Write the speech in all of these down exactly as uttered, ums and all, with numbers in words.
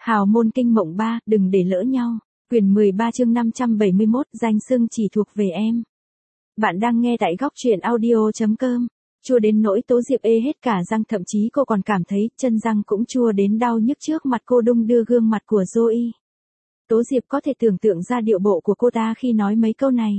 Hào môn kinh mộng ba, đừng để lỡ nhau. Quyển mười ba chương năm trăm bảy mươi mốt, danh xưng chỉ thuộc về em. Bạn đang nghe tại góc truyện audio.com. Chua đến nỗi Tố Diệp ê hết cả răng, thậm chí cô còn cảm thấy chân răng cũng chua đến đau nhức trước mặt cô đung đưa gương mặt của Zoe. Tố Diệp có thể tưởng tượng ra điệu bộ của cô ta khi nói mấy câu này.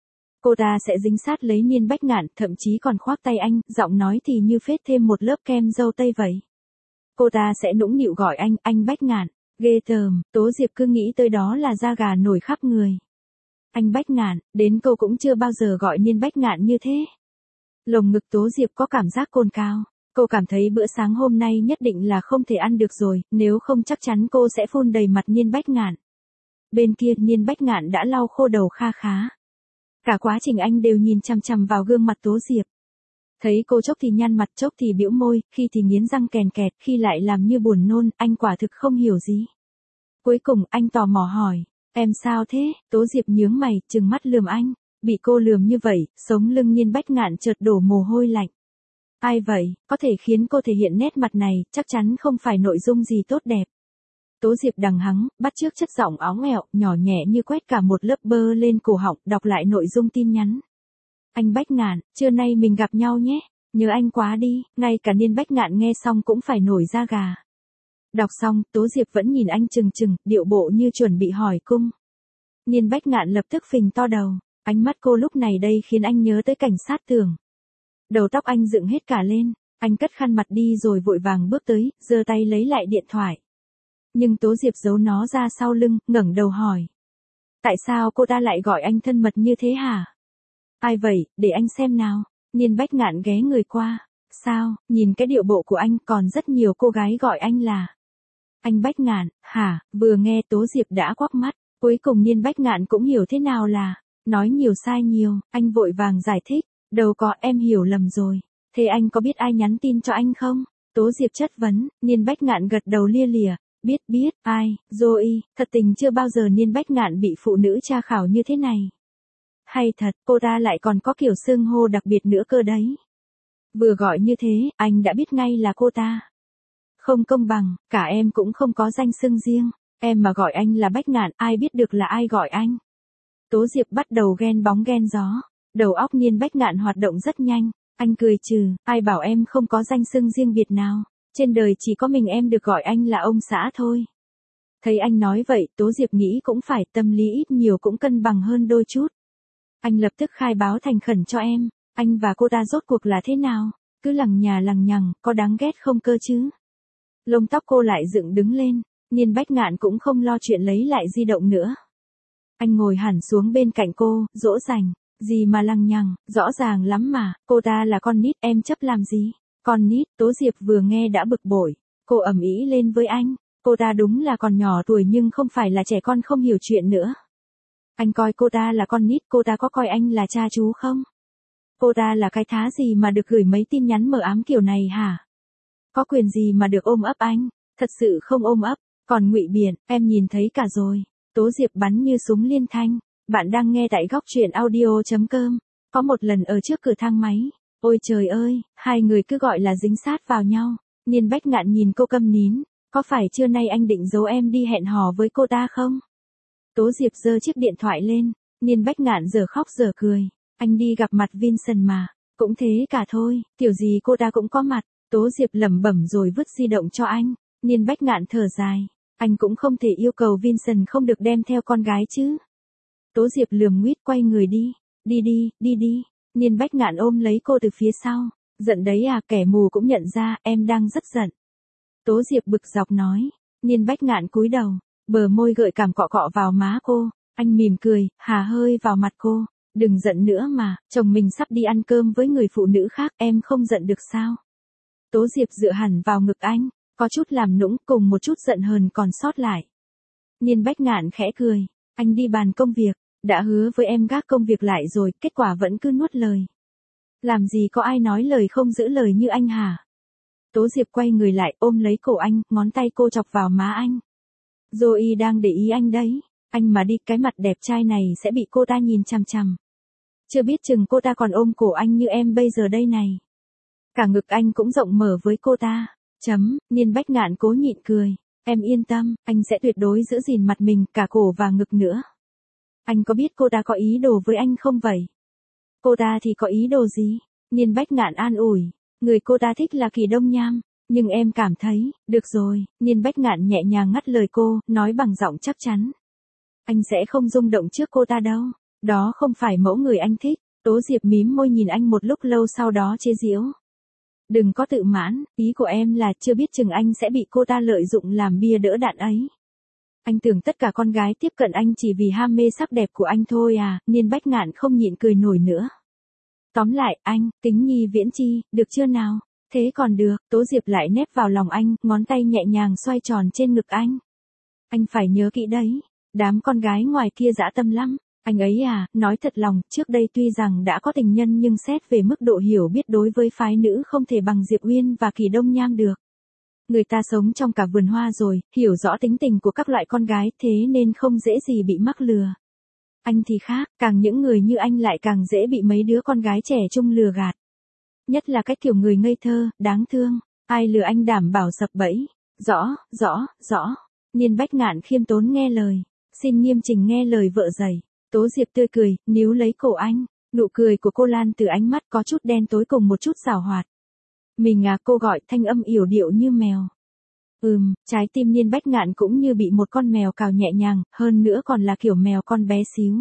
Cô ta sẽ dính sát lấy Niên Bách Ngạn, thậm chí còn khoác tay anh, giọng nói thì như phết thêm một lớp kem dâu tây vậy. Cô ta sẽ nũng nịu gọi anh, anh Bách Ngạn. Ghê tởm, Tố Diệp cứ nghĩ tới đó là da gà nổi khắp người. Anh Bách Ngạn, đến cô cũng chưa bao giờ gọi Niên Bách Ngạn như thế. Lồng ngực Tố Diệp có cảm giác cồn cào. Cô cảm thấy bữa sáng hôm nay nhất định là không thể ăn được rồi, nếu không chắc chắn cô sẽ phun đầy mặt Niên Bách Ngạn. Bên kia Niên Bách Ngạn đã lau khô đầu kha khá. Cả quá trình anh đều nhìn chằm chằm vào gương mặt Tố Diệp. Thấy cô chốc thì nhăn mặt, chốc thì bĩu môi, khi thì nghiến răng kèn kẹt, khi lại làm như buồn nôn, anh quả thực không hiểu gì. Cuối cùng anh tò mò hỏi, em sao thế? Tố Diệp nhướng mày, trừng mắt lườm anh. Bị cô lườm như vậy, sống lưng Niên Bách Ngạn chợt đổ mồ hôi lạnh. Ai vậy, có thể khiến cô thể hiện nét mặt này, chắc chắn không phải nội dung gì tốt đẹp. Tố Diệp đằng hắng, bắt chước chất giọng óng ẹo, nhỏ nhẹ như quét cả một lớp bơ lên cổ họng, đọc lại nội dung tin nhắn. Anh Bách Ngạn, trưa nay mình gặp nhau nhé, nhớ anh quá đi, ngay cả Niên Bách Ngạn nghe xong cũng phải nổi da gà. Đọc xong, Tố Diệp vẫn nhìn anh chừng chừng, điệu bộ như chuẩn bị hỏi cung. Niên Bách Ngạn lập tức phình to đầu, ánh mắt cô lúc này đây khiến anh nhớ tới cảnh sát tường. Đầu tóc anh dựng hết cả lên, anh cất khăn mặt đi rồi vội vàng bước tới, giơ tay lấy lại điện thoại. Nhưng Tố Diệp giấu nó ra sau lưng, ngẩng đầu hỏi. Tại sao cô ta lại gọi anh thân mật như thế hả? Ai vậy, để anh xem nào. Niên Bách Ngạn ghé người qua. Sao, nhìn cái điệu bộ của anh còn rất nhiều cô gái gọi anh là. Anh Bách Ngạn, hả? Vừa nghe Tố Diệp đã quắc mắt. Cuối cùng Niên Bách Ngạn cũng hiểu thế nào là. Nói nhiều sai nhiều, anh vội vàng giải thích. Đâu có, em hiểu lầm rồi. Thế anh có biết ai nhắn tin cho anh không? Tố Diệp chất vấn. Niên Bách Ngạn gật đầu lia lịa. Biết biết, ai, Zoe, thật tình chưa bao giờ Niên Bách Ngạn bị phụ nữ tra khảo như thế này. Hay thật, cô ta lại còn có kiểu xưng hô đặc biệt nữa cơ đấy. Vừa gọi như thế, anh đã biết ngay là cô ta. Không công bằng, cả em cũng không có danh xưng riêng, em mà gọi anh là Bách Ngạn, ai biết được là ai gọi anh. Tố Diệp bắt đầu ghen bóng ghen gió, đầu óc Niên Bách Ngạn hoạt động rất nhanh, anh cười trừ, ai bảo em không có danh xưng riêng biệt nào. Trên đời chỉ có mình em được gọi anh là ông xã thôi. Thấy anh nói vậy, Tố Diệp nghĩ cũng phải, tâm lý ít nhiều cũng cân bằng hơn đôi chút. Anh lập tức khai báo thành khẩn cho em, anh và cô ta rốt cuộc là thế nào? Cứ lằng nhà lằng nhằng, có đáng ghét không cơ chứ? Lông tóc cô lại dựng đứng lên, Niên Bách Ngạn cũng không lo chuyện lấy lại di động nữa. Anh ngồi hẳn xuống bên cạnh cô, dỗ dành, gì mà lằng nhằng, rõ ràng lắm mà, cô ta là con nít, em chấp làm gì? Con nít, Tố Diệp vừa nghe đã bực bội, cô ầm ĩ lên với anh, cô ta đúng là còn nhỏ tuổi nhưng không phải là trẻ con không hiểu chuyện nữa. Anh coi cô ta là con nít, cô ta có coi anh là cha chú không? Cô ta là cái thá gì mà được gửi mấy tin nhắn mờ ám kiểu này hả? Có quyền gì mà được ôm ấp anh? Thật sự không ôm ấp, còn ngụy biện, em nhìn thấy cả rồi. Tố Diệp bắn như súng liên thanh, bạn đang nghe tại góc truyện audio.com. Có một lần ở trước cửa thang máy. Ôi trời ơi, hai người cứ gọi là dính sát vào nhau. Niên Bách Ngạn nhìn cô câm nín. Có phải trưa nay anh định giấu em đi hẹn hò với cô ta không? Tố Diệp giơ chiếc điện thoại lên. Niên Bách Ngạn giờ khóc giờ cười. Anh đi gặp mặt Vincent mà. Cũng thế cả thôi, kiểu gì cô ta cũng có mặt. Tố Diệp lẩm bẩm rồi vứt di động cho anh. Niên Bách Ngạn thở dài. Anh cũng không thể yêu cầu Vincent không được đem theo con gái chứ. Tố Diệp lườm nguýt quay người đi. Đi đi, đi đi. Niên Bách Ngạn ôm lấy cô từ phía sau. Giận đấy à, kẻ mù cũng nhận ra, em đang rất giận. Tố Diệp bực dọc nói. Niên Bách Ngạn cúi đầu, bờ môi gợi cảm cọ cọ vào má cô. Anh mỉm cười, hà hơi vào mặt cô. Đừng giận nữa mà, chồng mình sắp đi ăn cơm với người phụ nữ khác, em không giận được sao? Tố Diệp dựa hẳn vào ngực anh, có chút làm nũng cùng một chút giận hờn còn sót lại. Niên Bách Ngạn khẽ cười, anh đi bàn công việc. Đã hứa với em gác công việc lại rồi, kết quả vẫn cứ nuốt lời. Làm gì có ai nói lời không giữ lời như anh hả? Tố Diệp quay người lại ôm lấy cổ anh, ngón tay cô chọc vào má anh. Zoe đang để ý anh đấy, anh mà đi cái mặt đẹp trai này sẽ bị cô ta nhìn chằm chằm. Chưa biết chừng cô ta còn ôm cổ anh như em bây giờ đây này. Cả ngực anh cũng rộng mở với cô ta. Chấm, Niên Bách Ngạn cố nhịn cười. Em yên tâm, anh sẽ tuyệt đối giữ gìn mặt mình, cả cổ và ngực nữa. Anh có biết cô ta có ý đồ với anh không vậy? Cô ta thì có ý đồ gì? Niên Bách Ngạn an ủi. Người cô ta thích là Kỳ Đông Nham. Nhưng em cảm thấy, được rồi, Niên Bách Ngạn nhẹ nhàng ngắt lời cô, nói bằng giọng chắc chắn. Anh sẽ không rung động trước cô ta đâu. Đó không phải mẫu người anh thích. Tố Diệp mím môi nhìn anh một lúc lâu sau đó chế giễu. Đừng có tự mãn, ý của em là chưa biết chừng anh sẽ bị cô ta lợi dụng làm bia đỡ đạn ấy. Anh tưởng tất cả con gái tiếp cận anh chỉ vì ham mê sắc đẹp của anh thôi à, Niên Bách Ngạn không nhịn cười nổi nữa. Tóm lại, anh, Kính Nhi Viễn Chi, được chưa nào? Thế còn được, Tố Diệp lại nép vào lòng anh, ngón tay nhẹ nhàng xoay tròn trên ngực anh. Anh phải nhớ kỹ đấy, đám con gái ngoài kia dã tâm lắm. Anh ấy à, nói thật lòng, trước đây tuy rằng đã có tình nhân nhưng xét về mức độ hiểu biết đối với phái nữ không thể bằng Diệp Uyên và Kỳ Đông Nham được. Người ta sống trong cả vườn hoa rồi, hiểu rõ tính tình của các loại con gái thế nên không dễ gì bị mắc lừa. Anh thì khác, càng những người như anh lại càng dễ bị mấy đứa con gái trẻ trung lừa gạt. Nhất là cái kiểu người ngây thơ, đáng thương, ai lừa anh đảm bảo sập bẫy. Rõ, rõ, rõ. Niên Bách Ngạn khiêm tốn nghe lời, xin nghiêm chỉnh nghe lời vợ dạy. Tố Diệp tươi cười, níu lấy cổ anh, nụ cười của cô lan từ ánh mắt có chút đen tối cùng một chút xảo hoạt. Mình à, cô gọi thanh âm yểu điệu như mèo. Ừm, trái tim Niên Bách Ngạn cũng như bị một con mèo cào nhẹ nhàng, hơn nữa còn là kiểu mèo con bé xíu.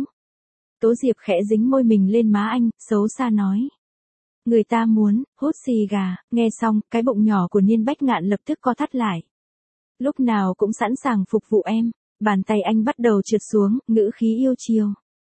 Tố Diệp khẽ dính môi mình lên má anh, xấu xa nói. Người ta muốn, hút xì gà, nghe xong, cái bụng nhỏ của Niên Bách Ngạn lập tức co thắt lại. Lúc nào cũng sẵn sàng phục vụ em, bàn tay anh bắt đầu trượt xuống, ngữ khí yêu chiều.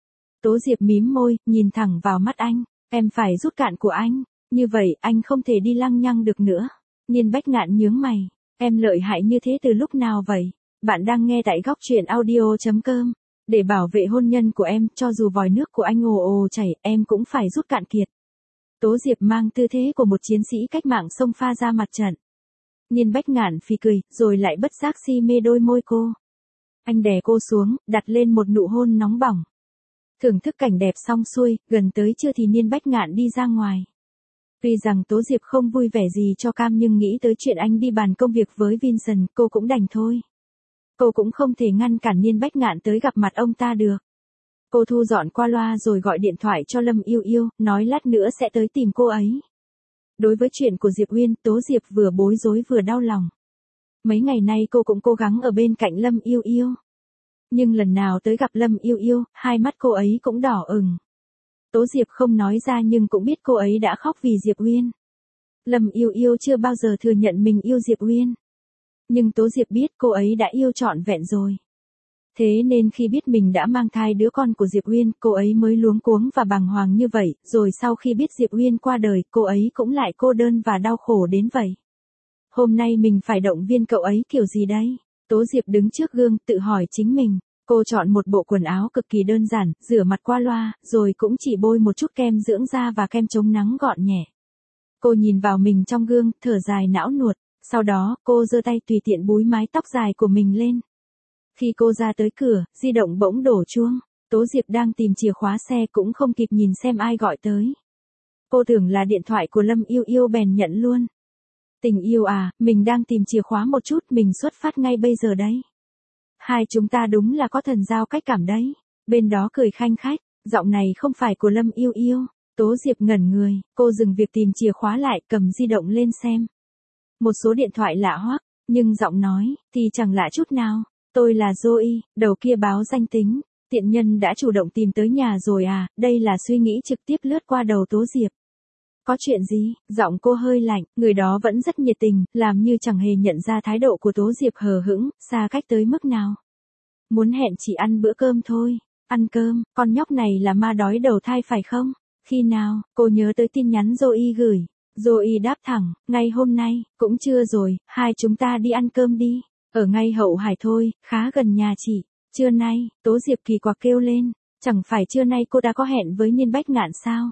Tố Diệp mím môi, nhìn thẳng vào mắt anh, em phải rút cạn của anh, như vậy anh không thể đi lăng nhăng được nữa. Niên Bách Ngạn nhướng mày, em lợi hại như thế từ lúc nào vậy? Bạn đang nghe tại góc truyện audio chấm com. Để bảo vệ hôn nhân của em, cho dù vòi nước của anh ồ ồ chảy, em cũng phải rút cạn kiệt. Tố Diệp mang tư thế của một chiến sĩ cách mạng xông pha ra mặt trận. Niên Bách Ngạn phì cười, rồi lại bất giác si mê đôi môi cô. Anh đè cô xuống, đặt lên một nụ hôn nóng bỏng. Thưởng thức cảnh đẹp xong xuôi, gần tới trưa thì Niên Bách Ngạn đi ra ngoài. Tuy rằng Tố Diệp không vui vẻ gì cho cam nhưng nghĩ tới chuyện anh đi bàn công việc với Vincent, cô cũng đành thôi. Cô cũng không thể ngăn cản Niên Bách Ngạn tới gặp mặt ông ta được. Cô thu dọn qua loa rồi gọi điện thoại cho Lâm Yêu Yêu, nói lát nữa sẽ tới tìm cô ấy. Đối với chuyện của Diệp Uyên, Tố Diệp vừa bối rối vừa đau lòng. Mấy ngày nay cô cũng cố gắng ở bên cạnh Lâm Yêu Yêu. Nhưng lần nào tới gặp Lâm Yêu Yêu, hai mắt cô ấy cũng đỏ ửng. Tố Diệp không nói ra nhưng cũng biết cô ấy đã khóc vì Diệp Uyên. Lâm Yêu Yêu chưa bao giờ thừa nhận mình yêu Diệp Uyên. Nhưng Tố Diệp biết cô ấy đã yêu trọn vẹn rồi. Thế nên khi biết mình đã mang thai đứa con của Diệp Uyên, cô ấy mới luống cuống và bàng hoàng như vậy, rồi sau khi biết Diệp Uyên qua đời, cô ấy cũng lại cô đơn và đau khổ đến vậy. Hôm nay mình phải động viên cậu ấy kiểu gì đây? Tố Diệp đứng trước gương, tự hỏi chính mình. Cô chọn một bộ quần áo cực kỳ đơn giản, rửa mặt qua loa, rồi cũng chỉ bôi một chút kem dưỡng da và kem chống nắng gọn nhẹ. Cô nhìn vào mình trong gương, thở dài não nuột. Sau đó, cô giơ tay tùy tiện búi mái tóc dài của mình lên. Khi cô ra tới cửa, di động bỗng đổ chuông. Tố Diệp đang tìm chìa khóa xe cũng không kịp nhìn xem ai gọi tới. Cô tưởng là điện thoại của Lâm Yêu Yêu bèn nhận luôn. Tình yêu à, mình đang tìm chìa khóa một chút, mình xuất phát ngay bây giờ đấy. Hai chúng ta đúng là có thần giao cách cảm đấy. Bên đó cười khanh khách, giọng này không phải của Lâm Yêu Yêu. Tố Diệp ngẩn người, cô dừng việc tìm chìa khóa lại, cầm di động lên xem. Một số điện thoại lạ hoắc, nhưng giọng nói thì chẳng lạ chút nào. Tôi là Zoe, đầu kia báo danh tính. Tiện nhân đã chủ động tìm tới nhà rồi à, đây là suy nghĩ trực tiếp lướt qua đầu Tố Diệp. Có chuyện gì? Giọng cô hơi lạnh, người đó vẫn rất nhiệt tình, làm như chẳng hề nhận ra thái độ của Tố Diệp hờ hững, xa cách tới mức nào. Muốn hẹn chỉ ăn bữa cơm thôi. Ăn cơm, con nhóc này là ma đói đầu thai phải không? Khi nào? Cô nhớ tới tin nhắn Zoe gửi. Zoe đáp thẳng, ngay hôm nay, cũng chưa rồi, hai chúng ta đi ăn cơm đi. Ở ngay Hậu Hải thôi, khá gần nhà chị. Trưa nay, Tố Diệp kỳ quặc kêu lên, chẳng phải trưa nay cô đã có hẹn với Niên Bách Ngạn sao?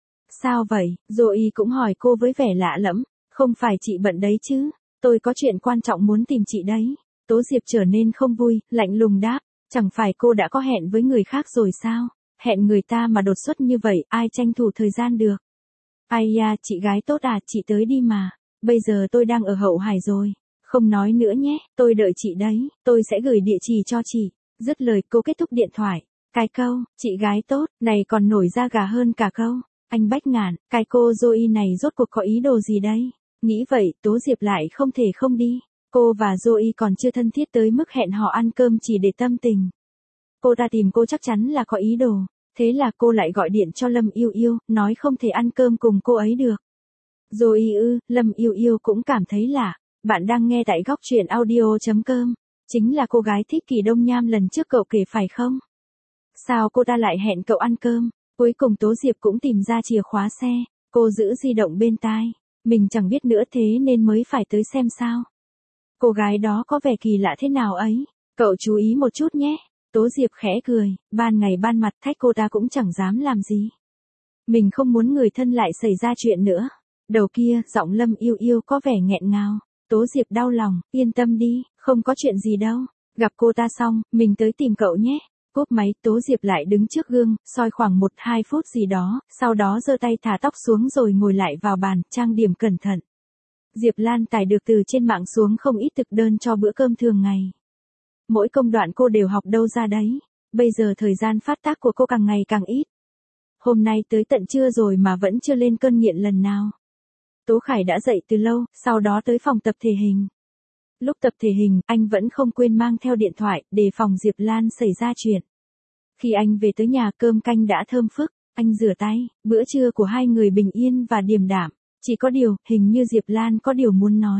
Sao vậy? Zoe cũng hỏi cô với vẻ lạ lẫm, không phải chị bận đấy chứ? Tôi có chuyện quan trọng muốn tìm chị đấy. Tố Diệp trở nên không vui, lạnh lùng đáp, chẳng phải cô đã có hẹn với người khác rồi sao? Hẹn người ta mà đột xuất như vậy, ai tranh thủ thời gian được? Ai da, chị gái tốt à, chị tới đi mà. Bây giờ tôi đang ở Hậu Hải rồi. Không nói nữa nhé, tôi đợi chị đấy, tôi sẽ gửi địa chỉ cho chị. Dứt lời cô kết thúc điện thoại. Cái câu, chị gái tốt, này còn nổi da gà hơn cả câu. Anh Bách Ngạn, cái cô Zoe này rốt cuộc có ý đồ gì đây? Nghĩ vậy, Tố Diệp lại không thể không đi. Cô và Zoe còn chưa thân thiết tới mức hẹn họ ăn cơm chỉ để tâm tình. Cô ta tìm cô chắc chắn là có ý đồ. Thế là cô lại gọi điện cho Lâm Yêu Yêu, nói không thể ăn cơm cùng cô ấy được. Zoe ư, Lâm Yêu Yêu cũng cảm thấy lạ. Bạn đang nghe tại góc truyện audio.com. Chính là cô gái thích Kỳ Đông Nham lần trước cậu kể phải không? Sao cô ta lại hẹn cậu ăn cơm? Cuối cùng Tố Diệp cũng tìm ra chìa khóa xe. Cô giữ di động bên tai. Mình chẳng biết nữa thế nên mới phải tới xem sao. Cô gái đó có vẻ kỳ lạ thế nào ấy. Cậu chú ý một chút nhé. Tố Diệp khẽ cười. Ban ngày ban mặt thách cô ta cũng chẳng dám làm gì. Mình không muốn người thân lại xảy ra chuyện nữa. Đầu kia, giọng Lâm Yêu Yêu có vẻ nghẹn ngào. Tố Diệp đau lòng. Yên tâm đi, không có chuyện gì đâu. Gặp cô ta xong, mình tới tìm cậu nhé. Cúp máy, Tố Diệp lại đứng trước gương, soi khoảng một hai phút gì đó, sau đó giơ tay thả tóc xuống rồi ngồi lại vào bàn, trang điểm cẩn thận. Diệp Lan tải được từ trên mạng xuống không ít thực đơn cho bữa cơm thường ngày. Mỗi công đoạn cô đều học đâu ra đấy. Bây giờ thời gian phát tác của cô càng ngày càng ít. Hôm nay tới tận trưa rồi mà vẫn chưa lên cơn nghiện lần nào. Tố Khải đã dậy từ lâu, sau đó tới phòng tập thể hình. Lúc tập thể hình, anh vẫn không quên mang theo điện thoại, để phòng Diệp Lan xảy ra chuyện. Khi anh về tới nhà, cơm canh đã thơm phức, anh rửa tay, bữa trưa của hai người bình yên và điềm đạm. Chỉ có điều, hình như Diệp Lan có điều muốn nói.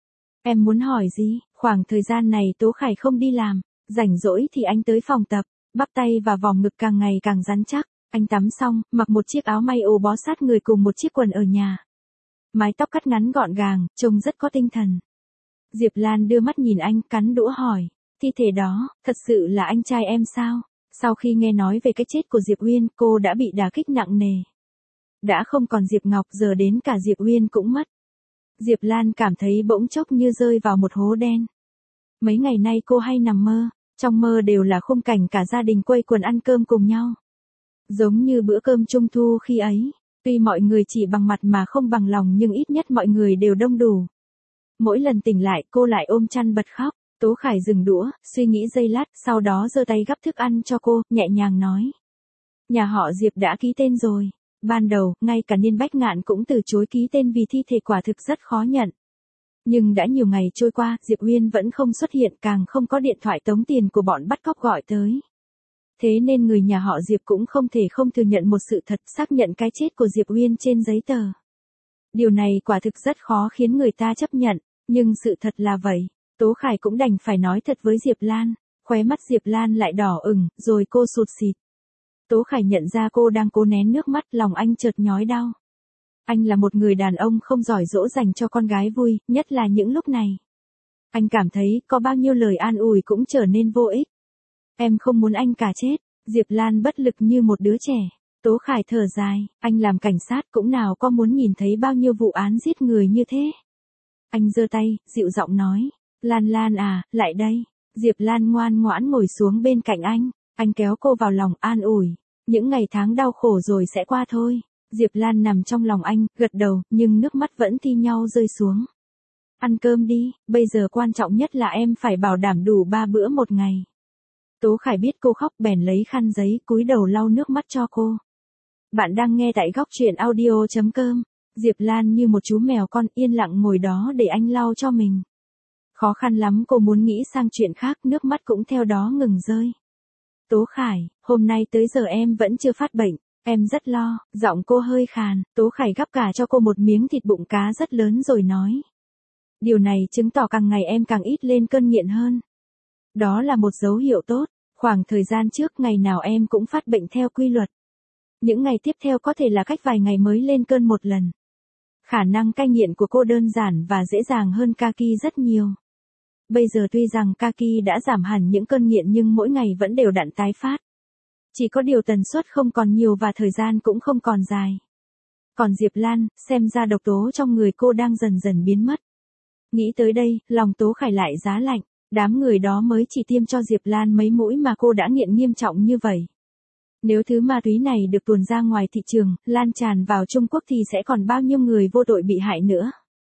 Em muốn hỏi gì? Khoảng thời gian này Tố Khải không đi làm, rảnh rỗi thì anh tới phòng tập, bắp tay và vòng ngực càng ngày càng rắn chắc. Anh tắm xong, mặc một chiếc áo may ô bó sát người cùng một chiếc quần ở nhà. Mái tóc cắt ngắn gọn gàng, trông rất có tinh thần. Diệp Lan đưa mắt nhìn anh, cắn đũa hỏi. Thi thể đó, thật sự là anh trai em sao? Sau khi nghe nói về cái chết của Diệp Uyên, cô đã bị đả kích nặng nề. Đã không còn Diệp Ngọc, giờ đến cả Diệp Uyên cũng mất. Diệp Lan cảm thấy bỗng chốc như rơi vào một hố đen. Mấy ngày nay cô hay nằm mơ, trong mơ đều là khung cảnh cả gia đình quây quần ăn cơm cùng nhau. Giống như bữa cơm trung thu khi ấy, tuy mọi người chỉ bằng mặt mà không bằng lòng nhưng ít nhất mọi người đều đông đủ. Mỗi lần tỉnh lại cô lại ôm chăn bật khóc. Tố Khải dừng đũa, suy nghĩ giây lát, sau đó giơ tay gắp thức ăn cho cô, nhẹ nhàng nói. Nhà họ Diệp đã ký tên rồi. Ban đầu, ngay cả Niên Bách Ngạn cũng từ chối ký tên vì thi thể quả thực rất khó nhận. Nhưng đã nhiều ngày trôi qua, Diệp Uyên vẫn không xuất hiện, càng không có điện thoại tống tiền của bọn bắt cóc gọi tới. Thế nên người nhà họ Diệp cũng không thể không thừa nhận một sự thật, xác nhận cái chết của Diệp Uyên trên giấy tờ. Điều này quả thực rất khó khiến người ta chấp nhận, nhưng sự thật là vậy. Tố Khải cũng đành phải nói thật với Diệp Lan. Khóe mắt Diệp Lan lại đỏ ửng, rồi cô sụt sịt. Tố Khải nhận ra cô đang cố nén nước mắt, lòng anh chợt nhói đau. Anh là một người đàn ông không giỏi dỗ dành cho con gái vui, nhất là những lúc này. Anh cảm thấy có bao nhiêu lời an ủi cũng trở nên vô ích. Em không muốn anh cả chết. Diệp Lan bất lực như một đứa trẻ. Tố Khải thở dài, anh làm cảnh sát cũng nào có muốn nhìn thấy bao nhiêu vụ án giết người như thế. Anh giơ tay, dịu giọng nói. Lan Lan à, lại đây. Diệp Lan ngoan ngoãn ngồi xuống bên cạnh anh. Anh kéo cô vào lòng an ủi. Những ngày tháng đau khổ rồi sẽ qua thôi. Diệp Lan nằm trong lòng anh, gật đầu, nhưng nước mắt vẫn thi nhau rơi xuống. Ăn cơm đi, bây giờ quan trọng nhất là em phải bảo đảm đủ ba bữa một ngày. Tố Khải biết cô khóc bèn lấy khăn giấy, cúi đầu lau nước mắt cho cô. Bạn đang nghe tại góc truyện audio.com. Diệp Lan như một chú mèo con yên lặng ngồi đó để anh lau cho mình. Khó khăn lắm cô muốn nghĩ sang chuyện khác, nước mắt cũng theo đó ngừng rơi. Tố Khải, hôm nay tới giờ em vẫn chưa phát bệnh, em rất lo, giọng cô hơi khàn. Tố Khải gắp cả cho cô một miếng thịt bụng cá rất lớn rồi nói. Điều này chứng tỏ càng ngày em càng ít lên cơn nghiện hơn. Đó là một dấu hiệu tốt, khoảng thời gian trước ngày nào em cũng phát bệnh theo quy luật. Những ngày tiếp theo có thể là cách vài ngày mới lên cơn một lần. Khả năng cai nghiện của cô đơn giản và dễ dàng hơn Kaki rất nhiều. Bây giờ tuy rằng Kaki đã giảm hẳn những cơn nghiện nhưng mỗi ngày vẫn đều đặn tái phát. Chỉ có điều tần suất không còn nhiều và thời gian cũng không còn dài. Còn Diệp Lan, xem ra độc tố trong người cô đang dần dần biến mất. Nghĩ tới đây, lòng Tố Khải lại giá lạnh. Đám người đó mới chỉ tiêm cho Diệp Lan mấy mũi mà cô đã nghiện nghiêm trọng như vậy. Nếu thứ ma túy này được tuồn ra ngoài thị trường, lan tràn vào Trung Quốc thì sẽ còn bao nhiêu người vô tội bị hại nữa.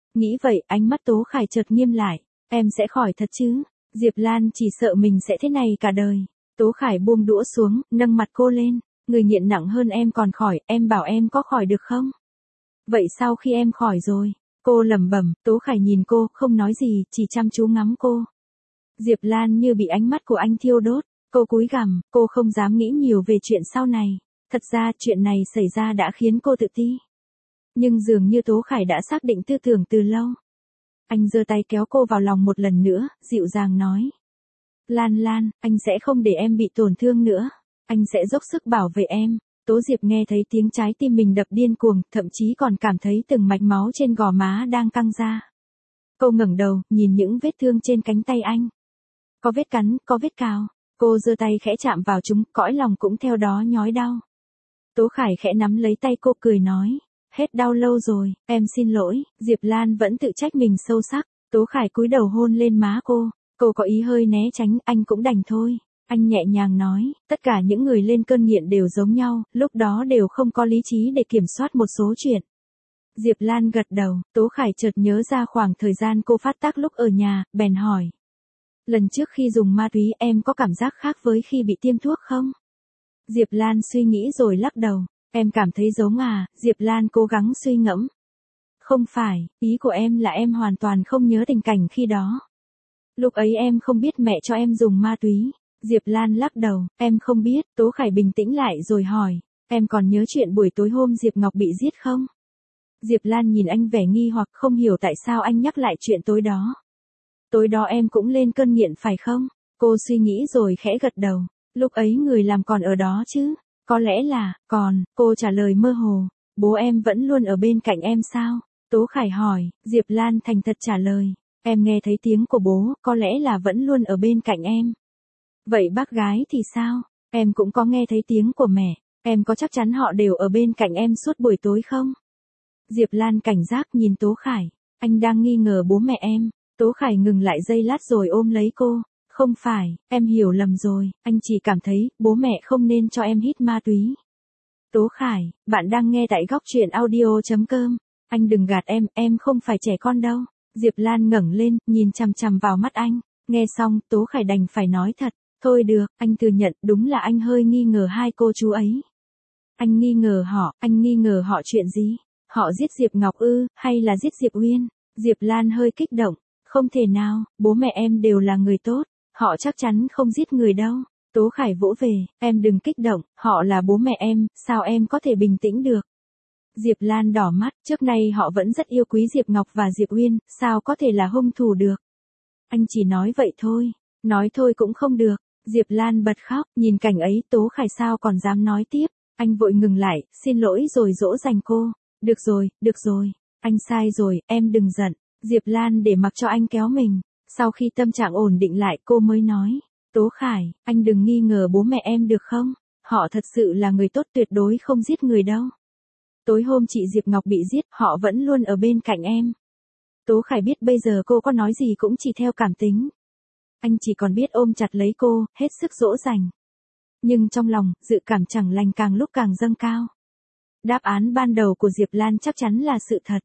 Nghĩ vậy, ánh mắt Tố Khải chợt nghiêm lại. Em sẽ khỏi thật chứ? Diệp Lan chỉ sợ mình sẽ thế này cả đời. Tố Khải buông đũa xuống, nâng mặt cô lên. Người nghiện nặng hơn em còn khỏi, em bảo em có khỏi được không? Vậy sau khi em khỏi rồi? Cô lẩm bẩm. Tố Khải nhìn cô, không nói gì, chỉ chăm chú ngắm cô. Diệp Lan như bị ánh mắt của anh thiêu đốt. Cô cúi gằm, cô không dám nghĩ nhiều về chuyện sau này. Thật ra chuyện này xảy ra đã khiến cô tự ti. Nhưng dường như Tố Khải đã xác định tư tưởng từ lâu. Anh giơ tay kéo cô vào lòng một lần nữa, dịu dàng nói. Lan Lan, anh sẽ không để em bị tổn thương nữa. Anh sẽ dốc sức bảo vệ em. Tố Diệp nghe thấy tiếng trái tim mình đập điên cuồng, thậm chí còn cảm thấy từng mạch máu trên gò má đang căng ra. Cô ngẩng đầu, nhìn những vết thương trên cánh tay anh. Có vết cắn, có vết cào. Cô giơ tay khẽ chạm vào chúng, cõi lòng cũng theo đó nhói đau. Tố Khải khẽ nắm lấy tay cô cười nói. Hết đau lâu rồi, em xin lỗi. Diệp Lan vẫn tự trách mình sâu sắc. Tố Khải cúi đầu hôn lên má cô. Cô có ý hơi né tránh, anh cũng đành thôi. Anh nhẹ nhàng nói, tất cả những người lên cơn nghiện đều giống nhau, lúc đó đều không có lý trí để kiểm soát một số chuyện. Diệp Lan gật đầu, Tố Khải chợt nhớ ra khoảng thời gian cô phát tác lúc ở nhà, bèn hỏi. Lần trước khi dùng ma túy em có cảm giác khác với khi bị tiêm thuốc không? Diệp Lan suy nghĩ rồi lắc đầu, em cảm thấy giống à, Diệp Lan cố gắng suy ngẫm. Không phải, ý của em là em hoàn toàn không nhớ tình cảnh khi đó. Lúc ấy em không biết mẹ cho em dùng ma túy. Diệp Lan lắc đầu, em không biết. Tố Khải bình tĩnh lại rồi hỏi, em còn nhớ chuyện buổi tối hôm Diệp Ngọc bị giết không? Diệp Lan nhìn anh vẻ nghi hoặc, không hiểu tại sao anh nhắc lại chuyện tối đó. Tối đó em cũng lên cơn nghiện phải không? Cô suy nghĩ rồi khẽ gật đầu, lúc ấy người làm còn ở đó chứ? Có lẽ là, còn, cô trả lời mơ hồ, bố em vẫn luôn ở bên cạnh em sao? Tố Khải hỏi, Diệp Lan thành thật trả lời, em nghe thấy tiếng của bố, có lẽ là vẫn luôn ở bên cạnh em. Vậy bác gái thì sao? Em cũng có nghe thấy tiếng của mẹ, em có chắc chắn họ đều ở bên cạnh em suốt buổi tối không? Diệp Lan cảnh giác nhìn Tố Khải, anh đang nghi ngờ bố mẹ em. Tố Khải ngừng lại giây lát rồi ôm lấy cô, không phải, em hiểu lầm rồi, anh chỉ cảm thấy, bố mẹ không nên cho em hít ma túy. Tố Khải, bạn đang nghe tại góc truyện audio.com, anh đừng gạt em, em không phải trẻ con đâu. Diệp Lan ngẩng lên, nhìn chằm chằm vào mắt anh, nghe xong, Tố Khải đành phải nói thật. Thôi được, anh thừa nhận, đúng là anh hơi nghi ngờ hai cô chú ấy. Anh nghi ngờ họ, anh nghi ngờ họ chuyện gì? Họ giết Diệp Ngọc ư, hay là giết Diệp Uyên? Diệp Lan hơi kích động, không thể nào, bố mẹ em đều là người tốt, họ chắc chắn không giết người đâu. Tố Khải vỗ về, em đừng kích động, họ là bố mẹ em, sao em có thể bình tĩnh được? Diệp Lan đỏ mắt, trước nay họ vẫn rất yêu quý Diệp Ngọc và Diệp Uyên, sao có thể là hung thủ được? Anh chỉ nói vậy thôi, nói thôi cũng không được. Diệp Lan bật khóc, nhìn cảnh ấy Tố Khải sao còn dám nói tiếp, anh vội ngừng lại, xin lỗi rồi dỗ dành cô, được rồi, được rồi, anh sai rồi, em đừng giận. Diệp Lan để mặc cho anh kéo mình, sau khi tâm trạng ổn định lại cô mới nói, Tố Khải, anh đừng nghi ngờ bố mẹ em được không, họ thật sự là người tốt tuyệt đối không giết người đâu. Tối hôm chị Diệp Ngọc bị giết, họ vẫn luôn ở bên cạnh em. Tố Khải biết bây giờ cô có nói gì cũng chỉ theo cảm tính. Anh chỉ còn biết ôm chặt lấy cô, hết sức dỗ dành. Nhưng trong lòng, dự cảm chẳng lành càng lúc càng dâng cao. Đáp án ban đầu của Diệp Lan chắc chắn là sự thật.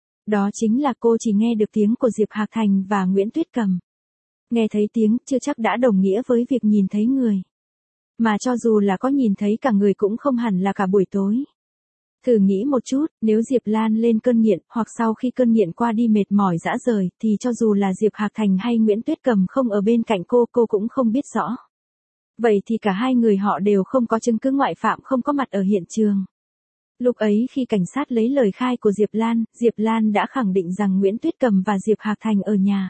Đó chính là cô chỉ nghe được tiếng của Diệp Hạc Thành và Nguyễn Tuyết Cầm. Nghe thấy tiếng chưa chắc đã đồng nghĩa với việc nhìn thấy người. Mà cho dù là có nhìn thấy cả người cũng không hẳn là cả buổi tối. Thử nghĩ một chút, nếu Diệp Lan lên cơn nghiện, hoặc sau khi cơn nghiện qua đi mệt mỏi rã rời, thì cho dù là Diệp Hạc Thành hay Nguyễn Tuyết Cầm không ở bên cạnh cô, cô cũng không biết rõ. Vậy thì cả hai người họ đều không có chứng cứ ngoại phạm, không có mặt ở hiện trường. Lúc ấy khi cảnh sát lấy lời khai của Diệp Lan, Diệp Lan đã khẳng định rằng Nguyễn Tuyết Cầm và Diệp Hạc Thành ở nhà.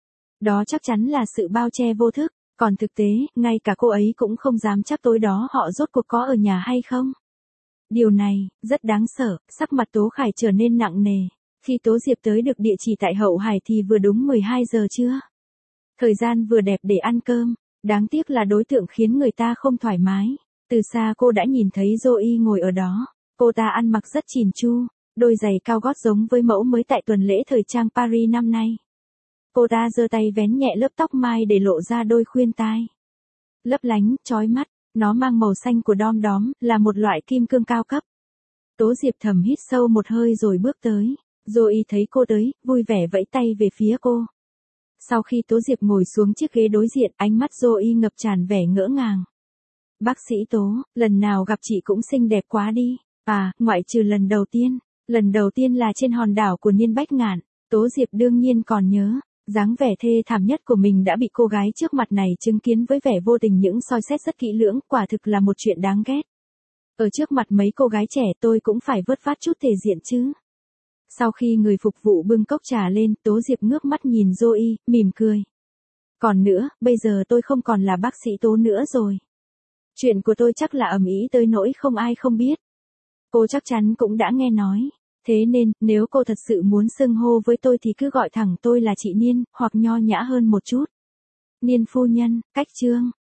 Đó chắc chắn là sự bao che vô thức, còn thực tế, ngay cả cô ấy cũng không dám chắc tối đó họ rốt cuộc có ở nhà hay không. Điều này, rất đáng sợ, sắc mặt Tố Khải trở nên nặng nề. Khi Tố Diệp tới được địa chỉ tại Hậu Hải thì vừa đúng mười hai giờ trưa. Thời gian vừa đẹp để ăn cơm, đáng tiếc là đối tượng khiến người ta không thoải mái. Từ xa cô đã nhìn thấy Zoe ngồi ở đó. Cô ta ăn mặc rất chỉn chu, đôi giày cao gót giống với mẫu mới tại tuần lễ thời trang Paris năm nay. Cô ta giơ tay vén nhẹ lớp tóc mai để lộ ra đôi khuyên tai. Lấp lánh, chói mắt, nó mang màu xanh của đom đóm, là một loại kim cương cao cấp. Tố Diệp thầm hít sâu một hơi rồi bước tới. Zoe thấy cô tới, vui vẻ vẫy tay về phía cô. Sau khi Tố Diệp ngồi xuống chiếc ghế đối diện, ánh mắt Zoe ngập tràn vẻ ngỡ ngàng. Bác sĩ Tố, lần nào gặp chị cũng xinh đẹp quá đi. À, ngoại trừ lần đầu tiên. Lần đầu tiên là trên hòn đảo của Niên Bách Ngạn. Tố Diệp đương nhiên còn nhớ. Dáng vẻ thê thảm nhất của mình đã bị cô gái trước mặt này chứng kiến với vẻ vô tình những soi xét rất kỹ lưỡng, quả thực là một chuyện đáng ghét. Ở trước mặt mấy cô gái trẻ tôi cũng phải vớt vát chút thể diện chứ. Sau khi người phục vụ bưng cốc trà lên, Tố Diệp ngước mắt nhìn Zoe, mỉm cười. Còn nữa, bây giờ tôi không còn là bác sĩ Tố nữa rồi. Chuyện của tôi chắc là ầm ĩ tới nỗi không ai không biết. Cô chắc chắn cũng đã nghe nói. Thế nên, nếu cô thật sự muốn xưng hô với tôi thì cứ gọi thẳng tôi là chị Niên, hoặc nho nhã hơn một chút. Niên phu nhân, cách chương.